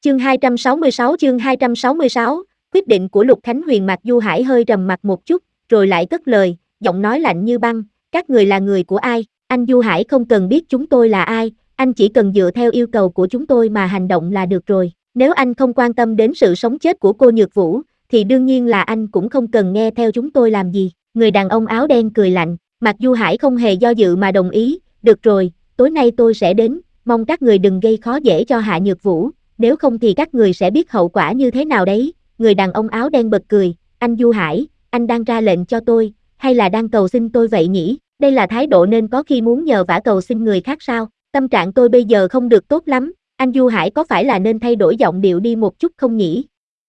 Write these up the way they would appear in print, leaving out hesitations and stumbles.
Chương 266, quyết định của Lục Khánh Huyền. Mạc Du Hải hơi trầm mặt một chút, rồi lại cất lời, giọng nói lạnh như băng, các người là người của ai? Anh Du Hải không cần biết chúng tôi là ai, anh chỉ cần dựa theo yêu cầu của chúng tôi mà hành động là được rồi. Nếu anh không quan tâm đến sự sống chết của cô Nhược Vũ, thì đương nhiên là anh cũng không cần nghe theo chúng tôi làm gì. Người đàn ông áo đen cười lạnh, Mạc Du Hải không hề do dự mà đồng ý, được rồi, tối nay tôi sẽ đến, mong các người đừng gây khó dễ cho Hạ Nhược Vũ, nếu không thì các người sẽ biết hậu quả như thế nào đấy. Người đàn ông áo đen bật cười, anh Du Hải, anh đang ra lệnh cho tôi, hay là đang cầu xin tôi vậy nhỉ? Đây là thái độ nên có khi muốn nhờ vả cầu xin người khác sao? Tâm trạng tôi bây giờ không được tốt lắm, anh Du Hải có phải là nên thay đổi giọng điệu đi một chút không nhỉ?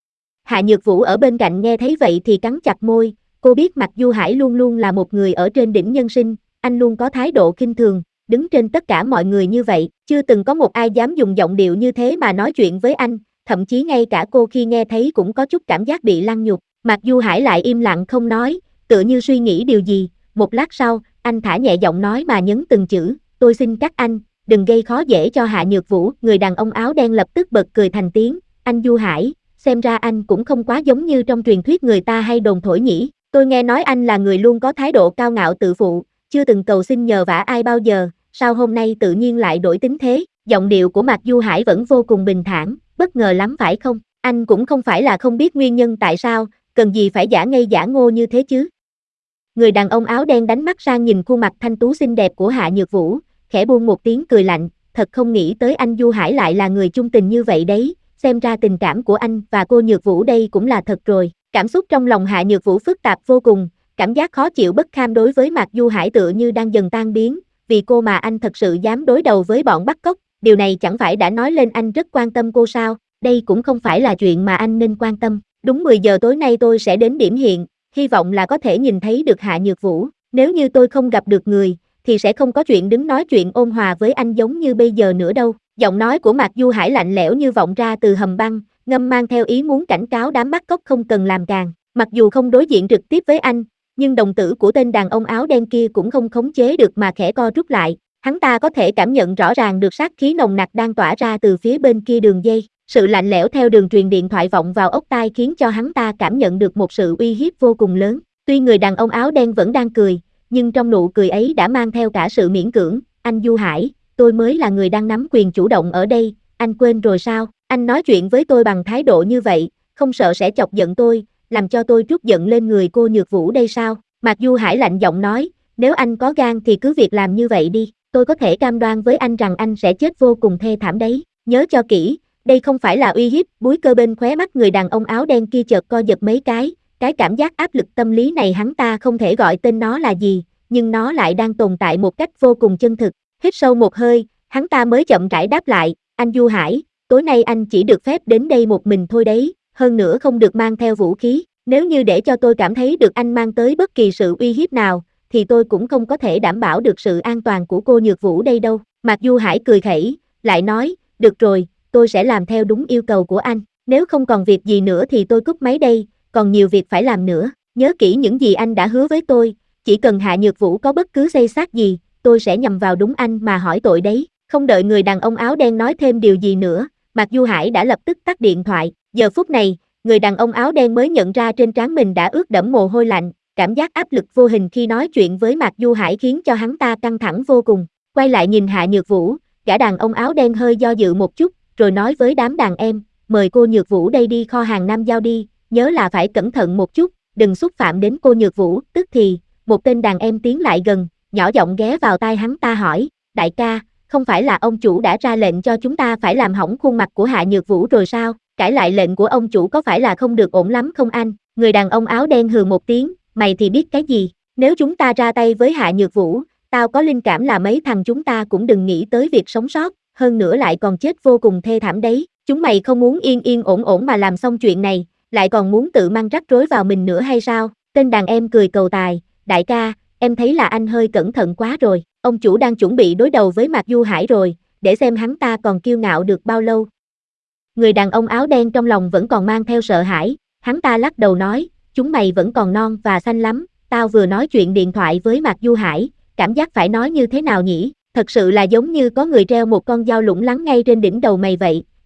Hạ Nhược Vũ ở bên cạnh nghe thấy vậy thì cắn chặt môi, cô biết Mạc Du Hải luôn luôn là một người ở trên đỉnh nhân sinh, anh luôn có thái độ khinh thường, đứng trên tất cả mọi người như vậy, chưa từng có một ai dám dùng giọng điệu như thế mà nói chuyện với anh, thậm chí ngay cả cô khi nghe thấy cũng có chút cảm giác bị lăng nhục. Mạc Du Hải lại im lặng không nói, tựa như suy nghĩ điều gì, một lát sau, anh thả nhẹ giọng nói mà nhấn từng chữ, tôi xin các anh, đừng gây khó dễ cho Hạ Nhược Vũ. Người đàn ông áo đen lập tức bật cười thành tiếng, anh Du Hải, xem ra anh cũng không quá giống như trong truyền thuyết người ta hay đồn thổi nhỉ, tôi nghe nói anh là người luôn có thái độ cao ngạo tự phụ, chưa từng cầu xin nhờ vả ai bao giờ, sao hôm nay tự nhiên lại đổi tính thế? Giọng điệu của Mạc Du Hải vẫn vô cùng bình thản, bất ngờ lắm phải không? Anh cũng không phải là không biết nguyên nhân tại sao, cần gì phải giả ngây giả ngô như thế chứ? Người đàn ông áo đen đánh mắt sang nhìn khuôn mặt thanh tú xinh đẹp của Hạ Nhược Vũ, khẽ buông một tiếng cười lạnh, thật không nghĩ tới anh Du Hải lại là người chung tình như vậy đấy, xem ra tình cảm của anh và cô Nhược Vũ đây cũng là thật rồi. Cảm xúc trong lòng Hạ Nhược Vũ phức tạp vô cùng, cảm giác khó chịu bất kham đối với Mạc Du Hải tựa như đang dần tan biến, vì cô mà anh thật sự dám đối đầu với bọn bắt cóc, điều này chẳng phải đã nói lên anh rất quan tâm cô sao? Đây cũng không phải là chuyện mà anh nên quan tâm. Đúng 10 giờ tối nay tôi sẽ đến điểm hiện, hy vọng là có thể nhìn thấy được Hạ Nhược Vũ, nếu như tôi không gặp được người, thì sẽ không có chuyện đứng nói chuyện ôn hòa với anh giống như bây giờ nữa đâu. Giọng nói của Mạc Du Hải lạnh lẽo như vọng ra từ hầm băng, ngâm mang theo ý muốn cảnh cáo đám bắt cóc không cần làm càng. Mặc dù không đối diện trực tiếp với anh, nhưng đồng tử của tên đàn ông áo đen kia cũng không khống chế được mà khẽ co rút lại. Hắn ta có thể cảm nhận rõ ràng được sát khí nồng nặc đang tỏa ra từ phía bên kia đường dây. Sự lạnh lẽo theo đường truyền điện thoại vọng vào ốc tai khiến cho hắn ta cảm nhận được một sự uy hiếp vô cùng lớn. Tuy người đàn ông áo đen vẫn đang cười, nhưng trong nụ cười ấy đã mang theo cả sự miễn cưỡng. Anh Du Hải, tôi mới là người đang nắm quyền chủ động ở đây, anh quên rồi sao? Anh nói chuyện với tôi bằng thái độ như vậy, không sợ sẽ chọc giận tôi, làm cho tôi trút giận lên người cô Nhược Vũ đây sao? Mạc Du Hải lạnh giọng nói, nếu anh có gan thì cứ việc làm như vậy đi, tôi có thể cam đoan với anh rằng anh sẽ chết vô cùng thê thảm đấy, nhớ cho kỹ, đây không phải là uy hiếp. Búi cơ bên khóe mắt người đàn ông áo đen kia chợt co giật mấy cái cảm giác áp lực tâm lý này hắn ta không thể gọi tên nó là gì, nhưng nó lại đang tồn tại một cách vô cùng chân thực. Hít sâu một hơi, hắn ta mới chậm rãi đáp lại, anh Du Hải, tối nay anh chỉ được phép đến đây một mình thôi đấy, hơn nữa không được mang theo vũ khí, nếu như để cho tôi cảm thấy được anh mang tới bất kỳ sự uy hiếp nào, thì tôi cũng không có thể đảm bảo được sự an toàn của cô Nhược Vũ đây đâu. Mạc Du Hải cười khẩy, lại nói, được rồi, tôi sẽ làm theo đúng yêu cầu của anh, nếu không còn việc gì nữa thì tôi cúp máy đây, còn nhiều việc phải làm nữa, nhớ kỹ những gì anh đã hứa với tôi, chỉ cần Hạ Nhược Vũ có bất cứ xây xát gì, tôi sẽ nhằm vào đúng anh mà hỏi tội đấy. Không đợi người đàn ông áo đen nói thêm điều gì nữa, Mạc Du Hải đã lập tức tắt điện thoại. Giờ phút này, người đàn ông áo đen mới nhận ra trên trán mình đã ướt đẫm mồ hôi lạnh, cảm giác áp lực vô hình khi nói chuyện với Mạc Du Hải khiến cho hắn ta căng thẳng vô cùng. Quay lại nhìn Hạ Nhược Vũ, gã đàn ông áo đen hơi do dự một chút, rồi nói với đám đàn em, mời cô Nhược Vũ đây đi kho hàng Nam Giao đi, nhớ là phải cẩn thận một chút, đừng xúc phạm đến cô Nhược Vũ. Tức thì, một tên đàn em tiến lại gần, nhỏ giọng ghé vào tai hắn ta hỏi, đại ca, không phải là ông chủ đã ra lệnh cho chúng ta phải làm hỏng khuôn mặt của Hạ Nhược Vũ rồi sao? Cãi lại lệnh của ông chủ có phải là không được ổn lắm không anh? Người đàn ông áo đen hừ một tiếng, mày thì biết cái gì? Nếu chúng ta ra tay với Hạ Nhược Vũ, tao có linh cảm là mấy thằng chúng ta cũng đừng nghĩ tới việc sống sót, hơn nữa lại còn chết vô cùng thê thảm đấy. Chúng mày không muốn yên yên ổn ổn mà làm xong chuyện này, lại còn muốn tự mang rắc rối vào mình nữa hay sao? Tên đàn em cười cầu tài, đại ca, em thấy là anh hơi cẩn thận quá rồi, ông chủ đang chuẩn bị đối đầu với Mạc Du Hải rồi, để xem hắn ta còn kiêu ngạo được bao lâu. Người đàn ông áo đen trong lòng vẫn còn mang theo sợ hãi, hắn ta lắc đầu nói, chúng mày vẫn còn non và xanh lắm, tao vừa nói chuyện điện thoại với Mạc Du Hải, cảm giác phải nói như thế nào nhỉ, thật sự là giống như có người treo một con dao lủng lẳng ngay trên đỉnh đầu mày vậy.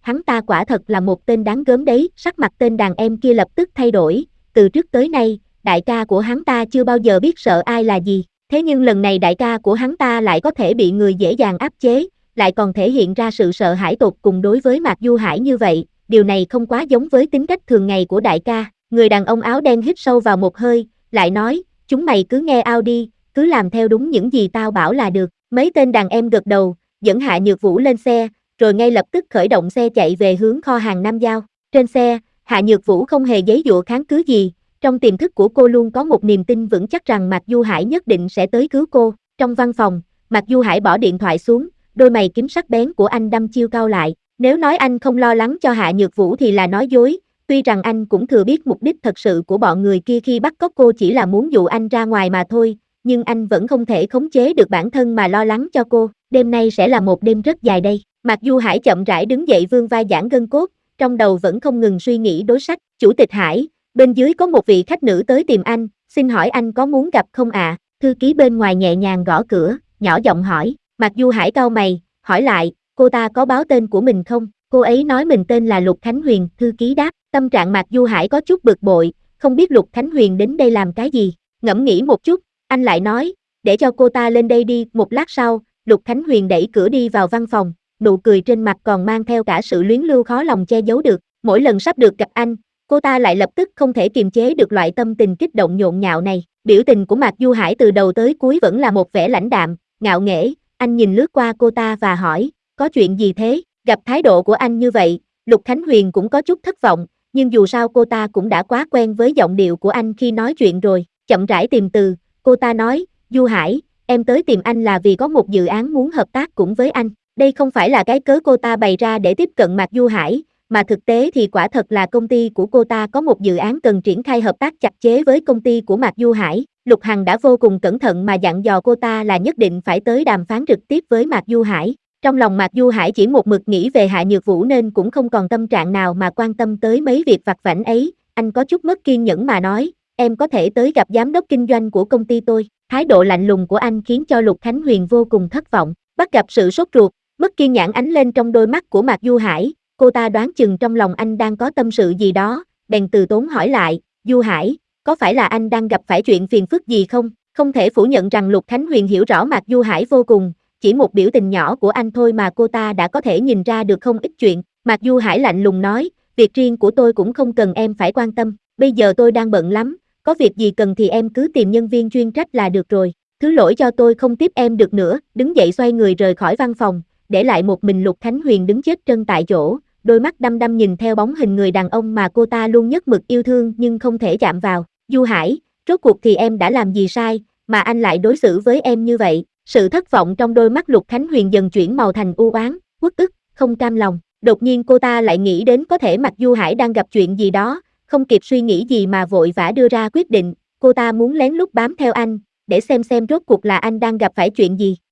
hắn ta quả thật là một tên đáng gớm đấy, sắc mặt tên đàn em kia lập tức thay đổi, từ trước tới nay, đại ca của hắn ta chưa bao giờ biết sợ ai là gì, thế nhưng lần này đại ca của hắn ta lại có thể bị người dễ dàng áp chế, lại còn thể hiện ra sự sợ hãi tột cùng đối với Mạc Du Hải như vậy, điều này không quá giống với tính cách thường ngày của đại ca. Người đàn ông áo đen hít sâu vào một hơi, lại nói, chúng mày cứ nghe ao đi, cứ làm theo đúng những gì tao bảo là được. Mấy tên đàn em gật đầu, dẫn Hạ Nhược Vũ lên xe, rồi ngay lập tức khởi động xe chạy về hướng kho hàng Nam Giao. Trên xe, Hạ Nhược Vũ không hề giãy giụa kháng cứ gì, trong tiềm thức của cô luôn có một niềm tin vững chắc rằng Mạc Du Hải nhất định sẽ tới cứu cô. Trong văn phòng, Mạc Du Hải bỏ điện thoại xuống, đôi mày kiếm sắc bén của anh đăm chiêu cau lại. Nếu nói anh không lo lắng cho Hạ Nhược Vũ thì là nói dối, tuy rằng anh cũng thừa biết mục đích thật sự của bọn người kia khi bắt cóc cô chỉ là muốn dụ anh ra ngoài mà thôi, nhưng anh vẫn không thể khống chế được bản thân mà lo lắng cho cô. Đêm nay sẽ là một đêm rất dài đây. Mạc Du Hải chậm rãi đứng dậy vươn vai giãn gân cốt, trong đầu vẫn không ngừng suy nghĩ đối sách. Chủ tịch Hải, bên dưới có một vị khách nữ tới tìm anh, xin hỏi anh có muốn gặp không ạ? Thư ký bên ngoài nhẹ nhàng gõ cửa, nhỏ giọng hỏi. Mạc Du Hải cau mày, hỏi lại, cô ta có báo tên của mình không? Cô ấy nói mình tên là Lục Khánh Huyền, thư ký đáp. Tâm trạng Mạc Du Hải có chút bực bội, không biết Lục Khánh Huyền đến đây làm cái gì. Ngẫm nghĩ một chút, anh lại nói, để cho cô ta lên đây đi. Một lát sau, Lục Khánh Huyền đẩy cửa đi vào văn phòng, nụ cười trên mặt còn mang theo cả sự luyến lưu khó lòng che giấu được. Mỗi lần sắp được gặp anh, cô ta lại lập tức không thể kiềm chế được loại tâm tình kích động nhộn nhạo này. Biểu tình của Mạc Du Hải từ đầu tới cuối vẫn là một vẻ lãnh đạm, ngạo nghễ. Anh nhìn lướt qua cô ta và hỏi, có chuyện gì thế? Gặp thái độ của anh như vậy, Lục Khánh Huyền cũng có chút thất vọng, nhưng dù sao cô ta cũng đã quá quen với giọng điệu của anh khi nói chuyện rồi. Chậm rãi tìm từ, cô ta nói, Du Hải, em tới tìm anh là vì có một dự án muốn hợp tác cùng với anh. Đây không phải là cái cớ cô ta bày ra để tiếp cận Mạc Du Hải, mà thực tế thì quả thật là công ty của cô ta có một dự án cần triển khai hợp tác chặt chẽ với công ty của Mạc Du Hải. Lục Hằng đã vô cùng cẩn thận mà dặn dò cô ta là nhất định phải tới đàm phán trực tiếp với Mạc Du Hải. Trong lòng Mạc Du Hải chỉ một mực nghĩ về Hạ Nhược Vũ nên cũng không còn tâm trạng nào mà quan tâm tới mấy việc vặt vãnh ấy. Anh có chút mất kiên nhẫn mà nói, em có thể tới gặp giám đốc kinh doanh của công ty tôi. Thái độ lạnh lùng của anh khiến cho Lục Khánh Huyền vô cùng thất vọng, bắt gặp sự sốt ruột, mất kiên nhẫn ánh lên trong đôi mắt của Mạc Du Hải. Cô ta đoán chừng trong lòng anh đang có tâm sự gì đó, bèn từ tốn hỏi lại, Du Hải, có phải là anh đang gặp phải chuyện phiền phức gì không? Không thể phủ nhận rằng Lục Khánh Huyền hiểu rõ Mạc Du Hải vô cùng, chỉ một biểu tình nhỏ của anh thôi mà cô ta đã có thể nhìn ra được không ít chuyện. Mạc Du Hải lạnh lùng nói, việc riêng của tôi cũng không cần em phải quan tâm, bây giờ tôi đang bận lắm, có việc gì cần thì em cứ tìm nhân viên chuyên trách là được rồi, thứ lỗi cho tôi không tiếp em được nữa. Đứng dậy xoay người rời khỏi văn phòng, để lại một mình Lục Khánh Huyền đứng chết trân tại chỗ, đôi mắt đăm đăm nhìn theo bóng hình người đàn ông mà cô ta luôn nhất mực yêu thương nhưng không thể chạm vào. Du Hải, rốt cuộc thì em đã làm gì sai, mà anh lại đối xử với em như vậy? Sự thất vọng trong đôi mắt Lục Khánh Huyền dần chuyển màu thành u oán, uất ức, không cam lòng. Đột nhiên cô ta lại nghĩ đến có thể Mạc Du Hải đang gặp chuyện gì đó, không kịp suy nghĩ gì mà vội vã đưa ra quyết định, cô ta muốn lén lút bám theo anh, để xem rốt cuộc là anh đang gặp phải chuyện gì.